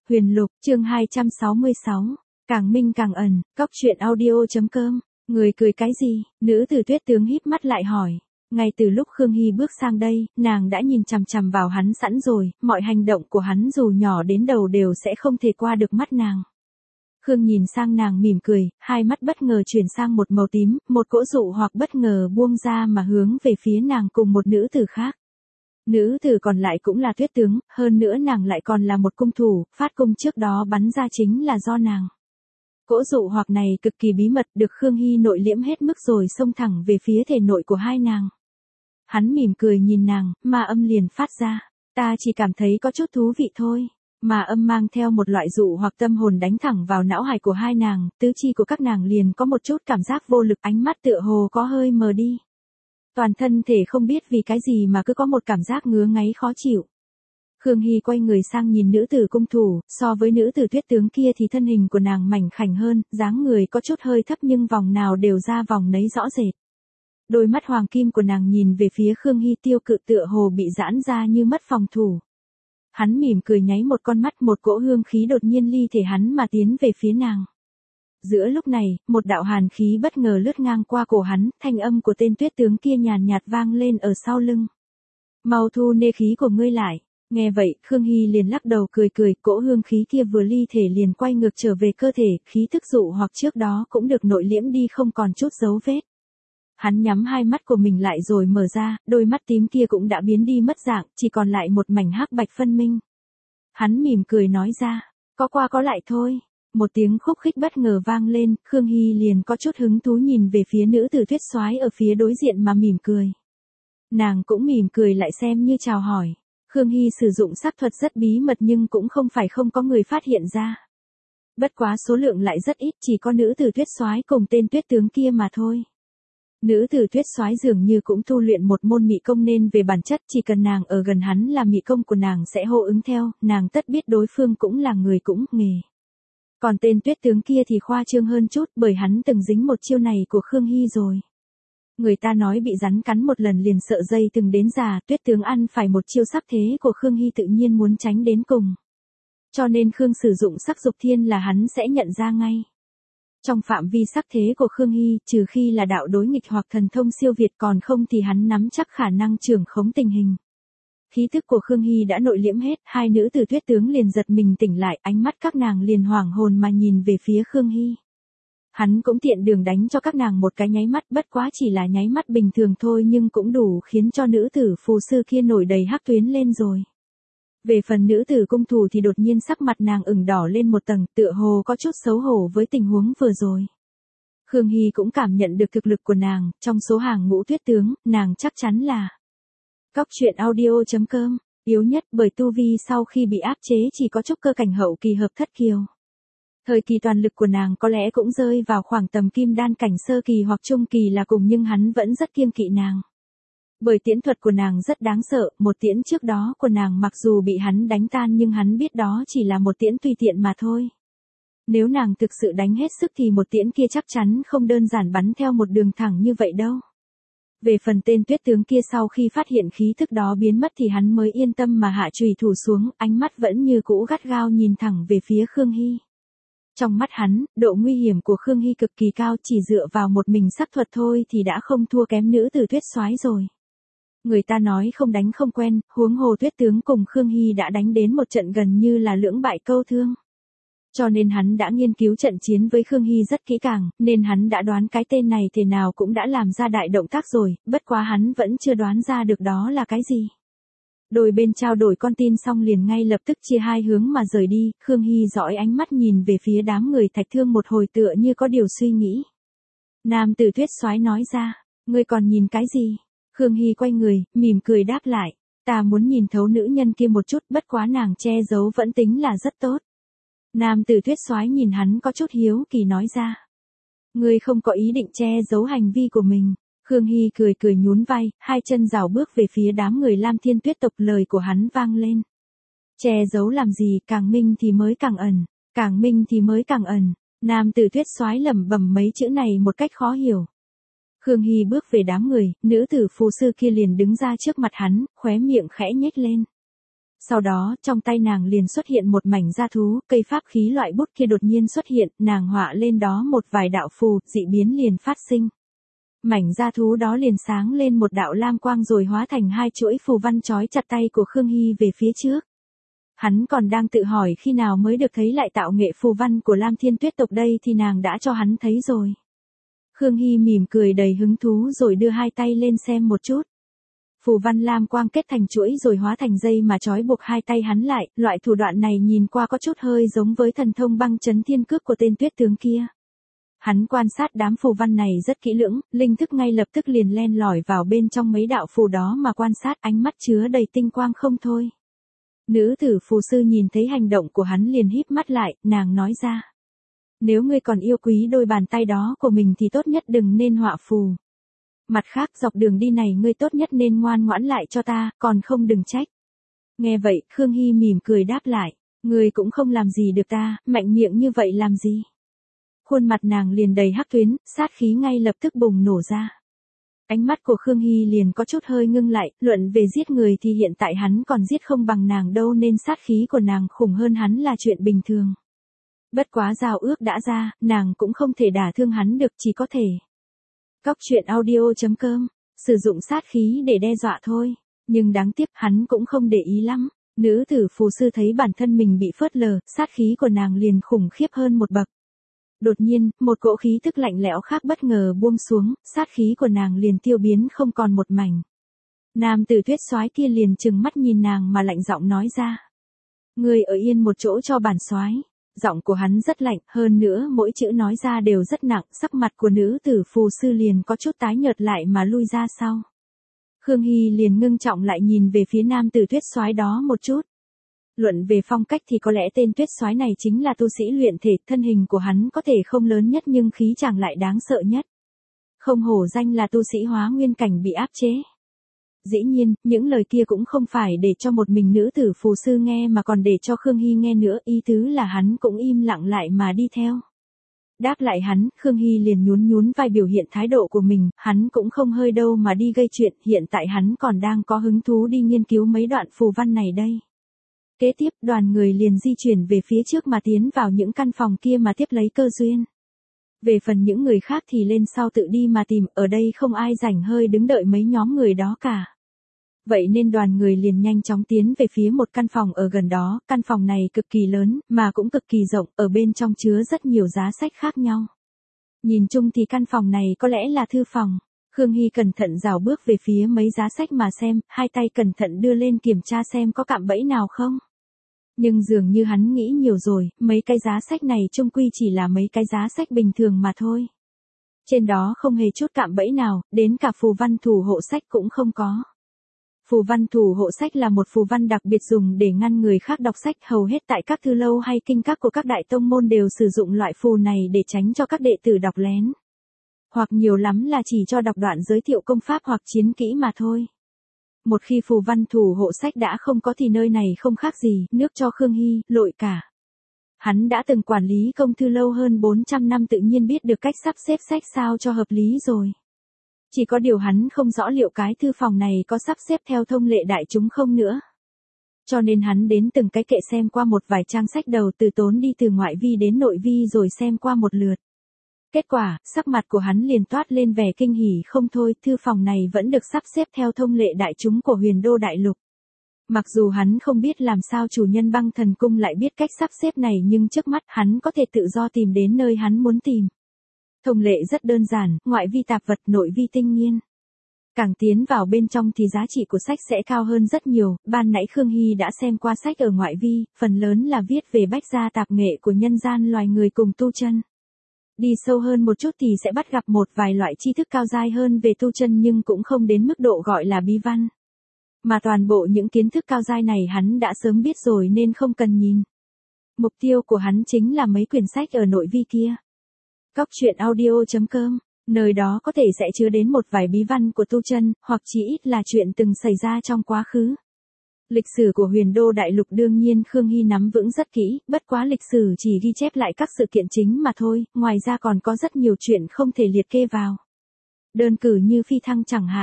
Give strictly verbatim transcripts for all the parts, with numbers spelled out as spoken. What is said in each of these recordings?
Huyền Lục, chương hai trăm sáu mươi sáu. Càng minh càng ẩn, cóc truyện audio.com. Người cười cái gì? Nữ tử Tuyết tướng híp mắt lại hỏi. Ngay từ lúc Khương Hy bước sang đây, nàng đã nhìn chằm chằm vào hắn sẵn rồi, mọi hành động của hắn dù nhỏ đến đầu đều sẽ không thể qua được mắt nàng. Khương nhìn sang nàng mỉm cười, hai mắt bất ngờ chuyển sang một màu tím, một cỗ dụ hoặc bất ngờ buông ra mà hướng về phía nàng cùng một nữ tử khác. Nữ tử còn lại cũng là Tuyết tướng, hơn nữa nàng lại còn là một cung thủ, phát cung trước đó bắn ra chính là do nàng. Cỗ dụ hoặc này cực kỳ bí mật được Khương Hy nội liễm hết mức rồi xông thẳng về phía thể nội của hai nàng. Hắn mỉm cười nhìn nàng, ma âm liền phát ra. Ta chỉ cảm thấy có chút thú vị thôi. Mà âm mang theo một loại dụ hoặc tâm hồn đánh thẳng vào não hải của hai nàng, tứ chi của các nàng liền có một chút cảm giác vô lực, ánh mắt tựa hồ có hơi mờ đi. Toàn thân thể không biết vì cái gì mà cứ có một cảm giác ngứa ngáy khó chịu. Khương Hy quay người sang nhìn nữ tử cung thủ, so với nữ tử Tuyết tướng kia thì thân hình của nàng mảnh khảnh hơn, dáng người có chút hơi thấp nhưng vòng nào đều ra vòng nấy rõ rệt. Đôi mắt hoàng kim của nàng nhìn về phía Khương Hy tiêu cự tựa hồ bị giãn ra như mất phòng thủ. Hắn mỉm cười nháy một con mắt, một cỗ hương khí đột nhiên ly thể hắn mà tiến về phía nàng. Giữa lúc này, một đạo hàn khí bất ngờ lướt ngang qua cổ hắn, thanh âm của tên Tuyết tướng kia nhàn nhạt vang lên ở sau lưng. Mau thu nê khí của ngươi lại. Nghe vậy, Khương Hy liền lắc đầu cười cười, cỗ hương khí kia vừa ly thể liền quay ngược trở về cơ thể, khí thức dụ hoặc trước đó cũng được nội liễm đi không còn chút dấu vết. Hắn nhắm hai mắt của mình lại rồi mở ra, đôi mắt tím kia cũng đã biến đi mất dạng, chỉ còn lại một mảnh hắc bạch phân minh. Hắn mỉm cười nói ra, có qua có lại thôi. Một tiếng khúc khích bất ngờ vang lên, Khương Hy liền có chút hứng thú nhìn về phía nữ tử Tuyết soái ở phía đối diện mà mỉm cười. Nàng cũng mỉm cười lại xem như chào hỏi. Khương Hy sử dụng sắc thuật rất bí mật nhưng cũng không phải không có người phát hiện ra. Bất quá số lượng lại rất ít, chỉ có nữ tử Tuyết soái cùng tên Tuyết tướng kia mà thôi. Nữ tử Tuyết soái dường như cũng tu luyện một môn mị công nên về bản chất chỉ cần nàng ở gần hắn là mị công của nàng sẽ hô ứng theo, nàng tất biết đối phương cũng là người cũng nghề. Còn tên Tuyết tướng kia thì khoa trương hơn chút bởi hắn từng dính một chiêu này của Khương Hy rồi. Người ta nói bị rắn cắn một lần liền sợ dây từng đến già, Tuyết tướng ăn phải một chiêu sắc thế của Khương Hy tự nhiên muốn tránh đến cùng. Cho nên Khương sử dụng sắc dục thiên là hắn sẽ nhận ra ngay. Trong phạm vi sắc thế của Khương Hy, trừ khi là đạo đối nghịch hoặc thần thông siêu việt còn không thì hắn nắm chắc khả năng trưởng khống tình hình. Khí thức của Khương Hy đã nội liễm hết, hai nữ tử Tuyết tướng liền giật mình tỉnh lại, ánh mắt các nàng liền hoảng hồn mà nhìn về phía Khương Hy. Hắn cũng tiện đường đánh cho các nàng một cái nháy mắt, bất quá chỉ là nháy mắt bình thường thôi nhưng cũng đủ khiến cho nữ tử phù sư kia nổi đầy hắc tuyến lên rồi. Về phần nữ tử cung thủ thì đột nhiên sắc mặt nàng ửng đỏ lên một tầng, tựa hồ có chút xấu hổ với tình huống vừa rồi. Khương Hy cũng cảm nhận được thực lực của nàng, trong số hàng ngũ Tuyết tướng, nàng chắc chắn là cóc truyện audio.com, yếu nhất bởi tu vi sau khi bị áp chế chỉ có trúc cơ cảnh hậu kỳ hợp thất kiều. Thời kỳ toàn lực của nàng có lẽ cũng rơi vào khoảng tầm kim đan cảnh sơ kỳ hoặc trung kỳ là cùng nhưng hắn vẫn rất kiêng kỵ nàng. Bởi tiễn thuật của nàng rất đáng sợ, một tiễn trước đó của nàng mặc dù bị hắn đánh tan nhưng hắn biết đó chỉ là một tiễn tùy tiện mà thôi. Nếu nàng thực sự đánh hết sức thì một tiễn kia chắc chắn không đơn giản bắn theo một đường thẳng như vậy đâu. Về phần tên Tuyết tướng kia sau khi phát hiện khí thức đó biến mất thì hắn mới yên tâm mà hạ chùy thủ xuống, ánh mắt vẫn như cũ gắt gao nhìn thẳng về phía Khương Hy. Trong mắt hắn, độ nguy hiểm của Khương Hy cực kỳ cao, chỉ dựa vào một mình sắc thuật thôi thì đã không thua kém nữ tử Tuyết soái rồi. Người ta nói không đánh không quen, huống hồ Tuyết tướng cùng Khương Hy đã đánh đến một trận gần như là lưỡng bại câu thương. Cho nên hắn đã nghiên cứu trận chiến với Khương Hy rất kỹ càng, nên hắn đã đoán cái tên này thế nào cũng đã làm ra đại động tác rồi, bất quá hắn vẫn chưa đoán ra được đó là cái gì. Đôi bên trao đổi con tin xong liền ngay lập tức chia hai hướng mà rời đi, Khương Hy dõi ánh mắt nhìn về phía đám người Thạch Thương một hồi tựa như có điều suy nghĩ. Nam tử Tuyết soái nói ra, ngươi còn nhìn cái gì? Khương Hy quay người, mỉm cười đáp lại, ta muốn nhìn thấu nữ nhân kia một chút, bất quá nàng che giấu vẫn tính là rất tốt. Nam tử Tuyết soái nhìn hắn có chút hiếu kỳ nói ra, ngươi không có ý định che giấu hành vi của mình. Khương Hy cười cười nhún vai, hai chân rảo bước về phía đám người Lam Thiên Tuyết tộc, lời của hắn vang lên. Che giấu làm gì, càng minh thì mới càng ẩn, càng minh thì mới càng ẩn. Nam tử Tuyết soái lẩm bẩm mấy chữ này một cách khó hiểu. Khương Hy bước về đám người, nữ tử phù sư kia liền đứng ra trước mặt hắn, khóe miệng khẽ nhếch lên. Sau đó, trong tay nàng liền xuất hiện một mảnh gia thú, cây pháp khí loại bút kia đột nhiên xuất hiện, nàng họa lên đó một vài đạo phù, dị biến liền phát sinh. Mảnh gia thú đó liền sáng lên một đạo lam quang rồi hóa thành hai chuỗi phù văn trói chặt tay của Khương Hy về phía trước. Hắn còn đang tự hỏi khi nào mới được thấy lại tạo nghệ phù văn của Lam Thiên Tuyết tộc đây thì nàng đã cho hắn thấy rồi. Khương Hy mỉm cười đầy hứng thú rồi đưa hai tay lên xem một chút. Phù văn lam quang kết thành chuỗi rồi hóa thành dây mà trói buộc hai tay hắn lại, loại thủ đoạn này nhìn qua có chút hơi giống với thần thông băng chấn thiên cước của tên tuyết tướng kia. Hắn quan sát đám phù văn này rất kỹ lưỡng, linh thức ngay lập tức liền len lỏi vào bên trong mấy đạo phù đó mà quan sát, ánh mắt chứa đầy tinh quang không thôi. Nữ tử phù sư nhìn thấy hành động của hắn liền híp mắt lại, nàng nói ra. Nếu ngươi còn yêu quý đôi bàn tay đó của mình thì tốt nhất đừng nên họa phù. Mặt khác dọc đường đi này ngươi tốt nhất nên ngoan ngoãn lại cho ta, còn không đừng trách. Nghe vậy, Khương Hy mỉm cười đáp lại, ngươi cũng không làm gì được ta, mạnh miệng như vậy làm gì. Khuôn mặt nàng liền đầy hắc tuyến, sát khí ngay lập tức bùng nổ ra. Ánh mắt của Khương Hy liền có chút hơi ngưng lại, luận về giết người thì hiện tại hắn còn giết không bằng nàng đâu nên sát khí của nàng khủng hơn hắn là chuyện bình thường. Bất quá giao ước đã ra, nàng cũng không thể đả thương hắn được, chỉ có thể. Cóc truyện audio chấm com, sử dụng sát khí để đe dọa thôi, nhưng đáng tiếc hắn cũng không để ý lắm. Nữ tử phù sư thấy bản thân mình bị phớt lờ, sát khí của nàng liền khủng khiếp hơn một bậc. Đột nhiên, một cỗ khí tức lạnh lẽo khác bất ngờ buông xuống, sát khí của nàng liền tiêu biến không còn một mảnh. Nam tử tuyết soái kia liền trừng mắt nhìn nàng mà lạnh giọng nói ra. Ngươi ở yên một chỗ cho bản soái. Giọng của hắn rất lạnh, hơn nữa mỗi chữ nói ra đều rất nặng, sắc mặt của nữ tử phù sư liền có chút tái nhợt lại mà lui ra sau. Khương Hy liền ngưng trọng lại nhìn về phía nam tử tuyết soái đó một chút. Luận về phong cách thì có lẽ tên tuyết soái này chính là tu sĩ luyện thể, thân hình của hắn có thể không lớn nhất nhưng khí chàng lại đáng sợ nhất. Không hổ danh là tu sĩ hóa nguyên cảnh bị áp chế. Dĩ nhiên, những lời kia cũng không phải để cho một mình nữ tử phù sư nghe mà còn để cho Khương Hy nghe nữa, ý tứ là hắn cũng im lặng lại mà đi theo. Đáp lại hắn, Khương Hy liền nhún nhún vai biểu hiện thái độ của mình, hắn cũng không hơi đâu mà đi gây chuyện, hiện tại hắn còn đang có hứng thú đi nghiên cứu mấy đoạn phù văn này đây. Kế tiếp, đoàn người liền di chuyển về phía trước mà tiến vào những căn phòng kia mà tiếp lấy cơ duyên. Về phần những người khác thì lên sau tự đi mà tìm, ở đây không ai rảnh hơi đứng đợi mấy nhóm người đó cả. Vậy nên đoàn người liền nhanh chóng tiến về phía một căn phòng ở gần đó, căn phòng này cực kỳ lớn, mà cũng cực kỳ rộng, ở bên trong chứa rất nhiều giá sách khác nhau. Nhìn chung thì căn phòng này có lẽ là thư phòng. Khương Hy cẩn thận rảo bước về phía mấy giá sách mà xem, hai tay cẩn thận đưa lên kiểm tra xem có cạm bẫy nào không. Nhưng dường như hắn nghĩ nhiều rồi, mấy cái giá sách này chung quy chỉ là mấy cái giá sách bình thường mà thôi. Trên đó không hề chút cạm bẫy nào, đến cả phù văn thủ hộ sách cũng không có. Phù văn thủ hộ sách là một phù văn đặc biệt dùng để ngăn người khác đọc sách, hầu hết tại các thư lâu hay kinh các của các đại tông môn đều sử dụng loại phù này để tránh cho các đệ tử đọc lén. Hoặc nhiều lắm là chỉ cho đọc đoạn giới thiệu công pháp hoặc chiến kỹ mà thôi. Một khi phù văn thủ hộ sách đã không có thì nơi này không khác gì, nước cho Khương Hy, lội cả. Hắn đã từng quản lý công thư lâu hơn bốn trăm năm tự nhiên biết được cách sắp xếp sách sao cho hợp lý rồi. Chỉ có điều hắn không rõ liệu cái thư phòng này có sắp xếp theo thông lệ đại chúng không nữa. Cho nên hắn đến từng cái kệ xem qua một vài trang sách đầu từ tốn đi từ ngoại vi đến nội vi rồi xem qua một lượt. Kết quả, sắc mặt của hắn liền toát lên vẻ kinh hỉ không thôi, thư phòng này vẫn được sắp xếp theo thông lệ đại chúng của Huyền Đô Đại Lục. Mặc dù hắn không biết làm sao chủ nhân Băng Thần Cung lại biết cách sắp xếp này nhưng trước mắt hắn có thể tự do tìm đến nơi hắn muốn tìm. Thông lệ rất đơn giản, ngoại vi tạp vật, nội vi tinh nghiên. Càng tiến vào bên trong thì giá trị của sách sẽ cao hơn rất nhiều, ban nãy Khương Hy đã xem qua sách ở ngoại vi, phần lớn là viết về bách gia tạp nghệ của nhân gian loài người cùng tu chân. Đi sâu hơn một chút thì sẽ bắt gặp một vài loại tri thức cao dai hơn về tu chân nhưng cũng không đến mức độ gọi là bí văn. Mà toàn bộ những kiến thức cao dai này hắn đã sớm biết rồi nên không cần nhìn. Mục tiêu của hắn chính là mấy quyển sách ở nội vi kia. Cóc truyện audio chấm com, nơi đó có thể sẽ chứa đến một vài bí văn của tu chân, hoặc chỉ ít là chuyện từng xảy ra trong quá khứ. Lịch sử của Huyền Đô Đại Lục đương nhiên Khương Hy nắm vững rất kỹ, bất quá lịch sử chỉ ghi chép lại các sự kiện chính mà thôi, ngoài ra còn có rất nhiều chuyện không thể liệt kê vào. Đơn cử như phi thăng chẳng hạn,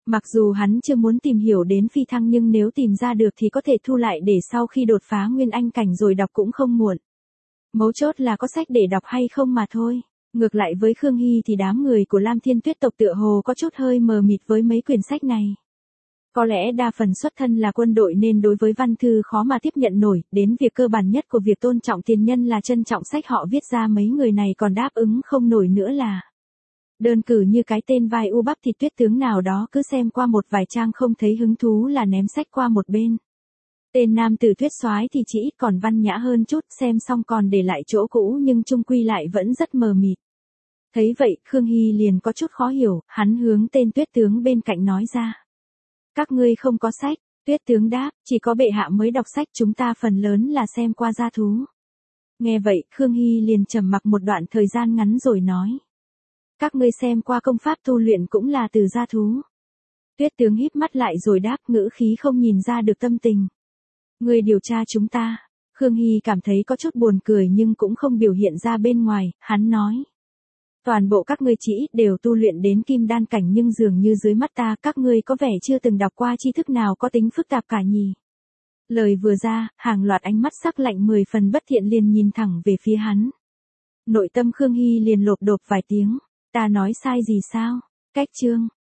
Mặc dù hắn chưa muốn tìm hiểu đến phi thăng nhưng nếu tìm ra được thì có thể thu lại để sau khi đột phá nguyên anh cảnh rồi đọc cũng không muộn. Mấu chốt là có sách để đọc hay không mà thôi. Ngược lại với Khương Hy thì đám người của Lam Thiên Tuyết tộc tựa hồ có chút hơi mờ mịt với mấy quyển sách này. Có lẽ đa phần xuất thân là quân đội nên đối với văn thư khó mà tiếp nhận nổi, đến việc cơ bản nhất của việc tôn trọng tiền nhân là trân trọng sách họ viết ra mấy người này còn đáp ứng không nổi nữa là. Đơn cử như cái tên vai u bắp thịt tuyết tướng nào đó cứ xem qua một vài trang không thấy hứng thú là ném sách qua một bên. Tên nam tử tuyết soái thì chỉ ít còn văn nhã hơn chút, xem xong còn để lại chỗ cũ nhưng chung quy lại vẫn rất mờ mịt. Thấy vậy, Khương Hy liền có chút khó hiểu, hắn hướng tên tuyết tướng bên cạnh nói ra. Các ngươi không có sách, tuyết tướng đáp, chỉ có bệ hạ mới đọc sách, chúng ta phần lớn là xem qua gia thú. Nghe vậy, Khương Hy liền trầm mặc một đoạn thời gian ngắn rồi nói. Các ngươi xem qua công pháp tu luyện cũng là từ gia thú. Tuyết tướng híp mắt lại rồi đáp, ngữ khí không nhìn ra được tâm tình. Ngươi điều tra chúng ta. Khương Hy cảm thấy có chút buồn cười nhưng cũng không biểu hiện ra bên ngoài, hắn nói. Toàn bộ các ngươi chỉ ít đều tu luyện đến kim đan cảnh nhưng dường như dưới mắt ta các ngươi có vẻ chưa từng đọc qua tri thức nào có tính phức tạp cả nhỉ. Lời vừa ra, hàng loạt ánh mắt sắc lạnh mười phần bất thiện liền nhìn thẳng về phía hắn. Nội tâm Khương Hy liền lộp độp vài tiếng. Ta nói sai gì sao? Cách chương.